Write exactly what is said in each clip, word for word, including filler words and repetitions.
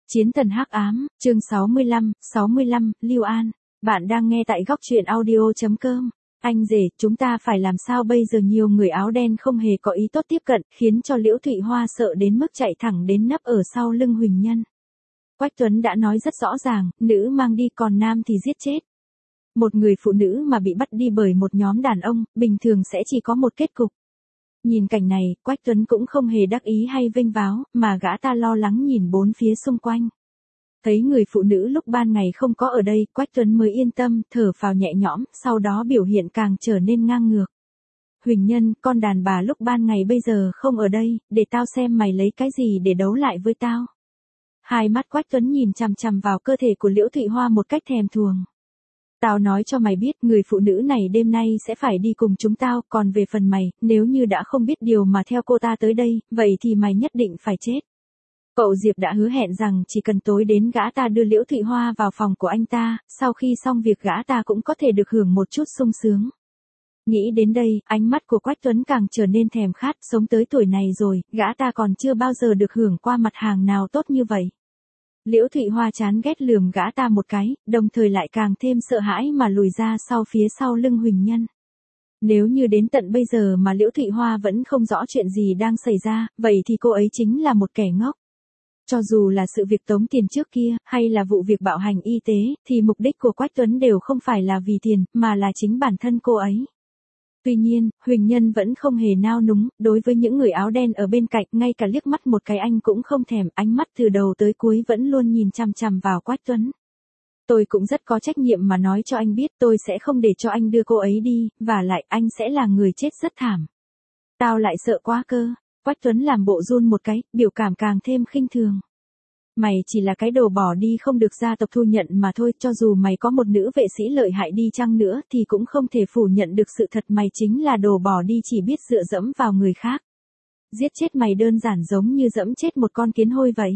Chiến thần hắc ám, chương sáu mươi lăm, sáu mươi lăm, Lưu An. Bạn đang nghe tại góc truyện audio.com. Anh rể, chúng ta phải làm sao bây giờ? Nhiều người áo đen không hề có ý tốt tiếp cận, khiến cho Liễu Thụy Hoa sợ đến mức chạy thẳng đến nấp ở sau lưng Huỳnh Nhân. Quách Tuấn đã nói rất rõ ràng, nữ mang đi còn nam thì giết chết. Một người phụ nữ mà bị bắt đi bởi một nhóm đàn ông, bình thường sẽ chỉ có một kết cục. Nhìn cảnh này, Quách Tuấn cũng không hề đắc ý hay vênh váo, mà gã ta lo lắng nhìn bốn phía xung quanh. Thấy người phụ nữ lúc ban ngày không có ở đây, Quách Tuấn mới yên tâm, thở phào nhẹ nhõm, sau đó biểu hiện càng trở nên ngang ngược. Huỳnh Nhân, con đàn bà lúc ban ngày bây giờ không ở đây, để tao xem mày lấy cái gì để đấu lại với tao. Hai mắt Quách Tuấn nhìn chằm chằm vào cơ thể của Liễu Thụy Hoa một cách thèm thuồng. Tao nói cho mày biết, người phụ nữ này đêm nay sẽ phải đi cùng chúng tao, còn về phần mày, nếu như đã không biết điều mà theo cô ta tới đây, vậy thì mày nhất định phải chết. Cậu Diệp đã hứa hẹn rằng chỉ cần tối đến gã ta đưa Liễu Thụy Hoa vào phòng của anh ta, sau khi xong việc gã ta cũng có thể được hưởng một chút sung sướng. Nghĩ đến đây, ánh mắt của Quách Tuấn càng trở nên thèm khát, sống tới tuổi này rồi, gã ta còn chưa bao giờ được hưởng qua mặt hàng nào tốt như vậy. Liễu Thụy Hoa chán ghét lườm gã ta một cái, đồng thời lại càng thêm sợ hãi mà lùi ra sau phía sau lưng Huỳnh Nhân. Nếu như đến tận bây giờ mà Liễu Thụy Hoa vẫn không rõ chuyện gì đang xảy ra, vậy thì cô ấy chính là một kẻ ngốc. Cho dù là sự việc tống tiền trước kia, hay là vụ việc bạo hành y tế, thì mục đích của Quách Tuấn đều không phải là vì tiền, mà là chính bản thân cô ấy. Tuy nhiên, Huỳnh Nhân vẫn không hề nao núng, đối với những người áo đen ở bên cạnh, ngay cả liếc mắt một cái anh cũng không thèm, ánh mắt từ đầu tới cuối vẫn luôn nhìn chằm chằm vào Quách Tuấn. Tôi cũng rất có trách nhiệm mà nói cho anh biết, tôi sẽ không để cho anh đưa cô ấy đi, và lại anh sẽ là người chết rất thảm. Tao lại sợ quá cơ. Quách Tuấn làm bộ run một cái, biểu cảm càng thêm khinh thường. Mày chỉ là cái đồ bỏ đi không được gia tộc thu nhận mà thôi, cho dù mày có một nữ vệ sĩ lợi hại đi chăng nữa thì cũng không thể phủ nhận được sự thật mày chính là đồ bỏ đi chỉ biết dựa dẫm vào người khác. Giết chết mày đơn giản giống như dẫm chết một con kiến hôi vậy.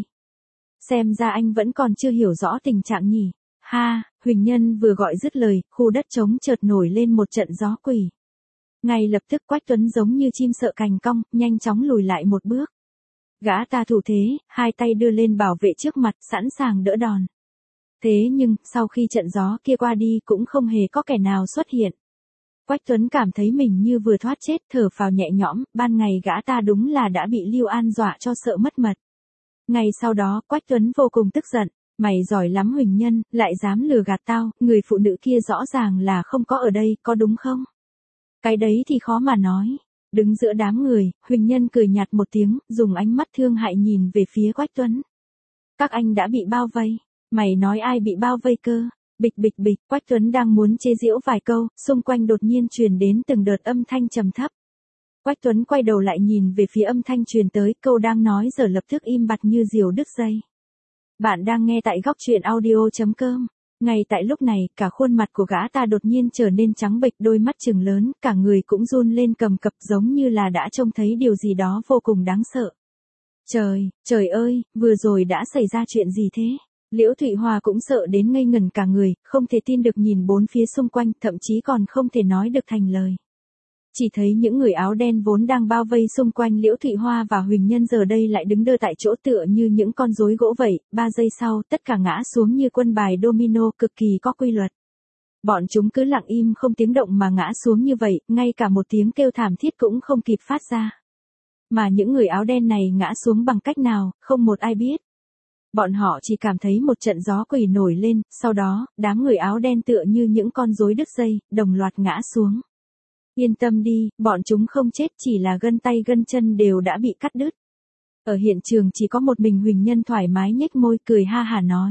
Xem ra anh vẫn còn chưa hiểu rõ tình trạng nhỉ. Ha, Huỳnh Nhân vừa gọi dứt lời, khu đất trống chợt nổi lên một trận gió quỷ. Ngay lập tức Quách Tuấn giống như chim sợ cành cong, nhanh chóng lùi lại một bước. Gã ta thủ thế, hai tay đưa lên bảo vệ trước mặt, sẵn sàng đỡ đòn. Thế nhưng, sau khi trận gió kia qua đi cũng không hề có kẻ nào xuất hiện. Quách Tuấn cảm thấy mình như vừa thoát chết, thở phào nhẹ nhõm, ban ngày gã ta đúng là đã bị Lưu An dọa cho sợ mất mật. Ngày sau đó, Quách Tuấn vô cùng tức giận. Mày giỏi lắm Huỳnh Nhân, lại dám lừa gạt tao, người phụ nữ kia rõ ràng là không có ở đây, có đúng không? Cái đấy thì khó mà nói. Đứng giữa đám người, Huỳnh Nhân cười nhạt một tiếng, dùng ánh mắt thương hại nhìn về phía Quách Tuấn. Các anh đã bị bao vây. Mày nói ai bị bao vây cơ? Bịch bịch bịch, Quách Tuấn đang muốn chế giễu vài câu, xung quanh đột nhiên truyền đến từng đợt âm thanh trầm thấp. Quách Tuấn quay đầu lại nhìn về phía âm thanh truyền tới, câu đang nói giờ lập tức im bặt như diều đứt dây. Bạn đang nghe tại góc truyện audio.com. Ngay tại lúc này, cả khuôn mặt của gã ta đột nhiên trở nên trắng bệch, đôi mắt trừng lớn, cả người cũng run lên cầm cập giống như là đã trông thấy điều gì đó vô cùng đáng sợ. Trời, trời ơi, vừa rồi đã xảy ra chuyện gì thế? Liễu Thụy Hoa cũng sợ đến ngây ngẩn cả người, không thể tin được nhìn bốn phía xung quanh, thậm chí còn không thể nói được thành lời. Chỉ thấy những người áo đen vốn đang bao vây xung quanh Liễu Thụy Hoa và Huỳnh Nhân giờ đây lại đứng đơ tại chỗ tựa như những con rối gỗ vậy, ba giây sau, tất cả ngã xuống như quân bài domino cực kỳ có quy luật. Bọn chúng cứ lặng im không tiếng động mà ngã xuống như vậy, ngay cả một tiếng kêu thảm thiết cũng không kịp phát ra. Mà những người áo đen này ngã xuống bằng cách nào, không một ai biết. Bọn họ chỉ cảm thấy một trận gió quỷ nổi lên, sau đó, đám người áo đen tựa như những con rối đứt dây, đồng loạt ngã xuống. Yên tâm đi, bọn chúng không chết, chỉ là gân tay gân chân đều đã bị cắt đứt. Ở hiện trường chỉ có một mình Huỳnh Nhân thoải mái nhếch môi cười ha hả nói.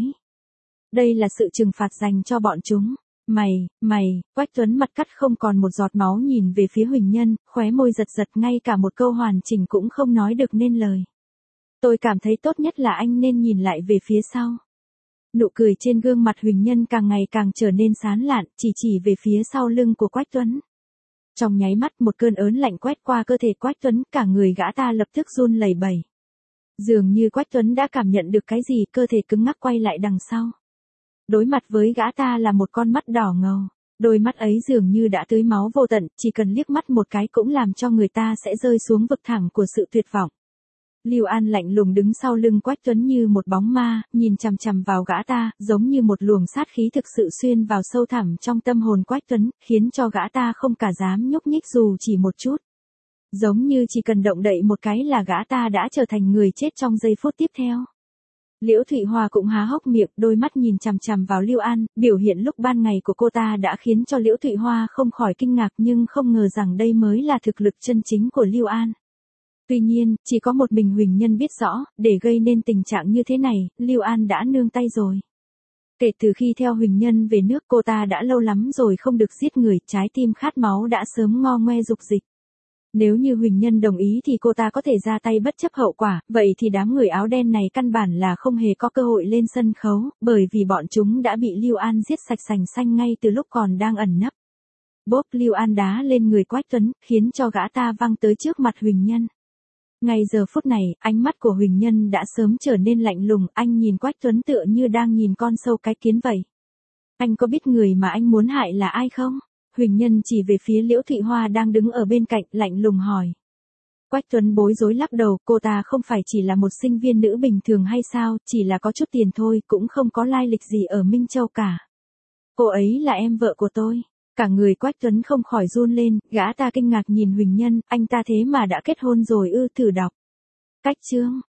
Đây là sự trừng phạt dành cho bọn chúng. Mày, mày, Quách Tuấn mặt cắt không còn một giọt máu nhìn về phía Huỳnh Nhân, khóe môi giật giật ngay cả một câu hoàn chỉnh cũng không nói được nên lời. Tôi cảm thấy tốt nhất là anh nên nhìn lại về phía sau. Nụ cười trên gương mặt Huỳnh Nhân càng ngày càng trở nên sán lạn, chỉ chỉ về phía sau lưng của Quách Tuấn. Trong nháy mắt một cơn ớn lạnh quét qua cơ thể Quách Tuấn, cả người gã ta lập tức run lẩy bẩy. Dường như Quách Tuấn đã cảm nhận được cái gì, cơ thể cứng ngắc quay lại đằng sau. Đối mặt với gã ta là một con mắt đỏ ngầu, đôi mắt ấy dường như đã tưới máu vô tận, chỉ cần liếc mắt một cái cũng làm cho người ta sẽ rơi xuống vực thẳm của sự tuyệt vọng. Lưu An lạnh lùng đứng sau lưng Quách Tuấn như một bóng ma, nhìn chằm chằm vào gã ta, giống như một luồng sát khí thực sự xuyên vào sâu thẳm trong tâm hồn Quách Tuấn, khiến cho gã ta không cả dám nhúc nhích dù chỉ một chút. Giống như chỉ cần động đậy một cái là gã ta đã trở thành người chết trong giây phút tiếp theo. Liễu Thụy Hoa cũng há hốc miệng, đôi mắt nhìn chằm chằm vào Lưu An, biểu hiện lúc ban ngày của cô ta đã khiến cho Liễu Thụy Hoa không khỏi kinh ngạc nhưng không ngờ rằng đây mới là thực lực chân chính của Lưu An. Tuy nhiên, chỉ có một mình Huỳnh Nhân biết rõ, để gây nên tình trạng như thế này, Lưu An đã nương tay rồi. Kể từ khi theo Huỳnh Nhân về nước cô ta đã lâu lắm rồi không được giết người, trái tim khát máu đã sớm ngo ngoe dục dịch. Nếu như Huỳnh Nhân đồng ý thì cô ta có thể ra tay bất chấp hậu quả, vậy thì đám người áo đen này căn bản là không hề có cơ hội lên sân khấu, bởi vì bọn chúng đã bị Lưu An giết sạch sành xanh ngay từ lúc còn đang ẩn nấp. Bốp, Lưu An đá lên người Quách Tuấn, khiến cho gã ta văng tới trước mặt Huỳnh Nhân. Ngay giờ phút này, ánh mắt của Huỳnh Nhân đã sớm trở nên lạnh lùng, anh nhìn Quách Tuấn tựa như đang nhìn con sâu cái kiến vậy. Anh có biết người mà anh muốn hại là ai không? Huỳnh Nhân chỉ về phía Liễu Thụy Hoa đang đứng ở bên cạnh, lạnh lùng hỏi. Quách Tuấn bối rối lắc đầu, cô ta không phải chỉ là một sinh viên nữ bình thường hay sao, chỉ là có chút tiền thôi, cũng không có lai lịch gì ở Minh Châu cả. Cô ấy là em vợ của tôi. Cả người Quách Tuấn không khỏi run lên, gã ta kinh ngạc nhìn Huỳnh Nhân, anh ta thế mà đã kết hôn rồi ư? Thử đọc. Cách chương.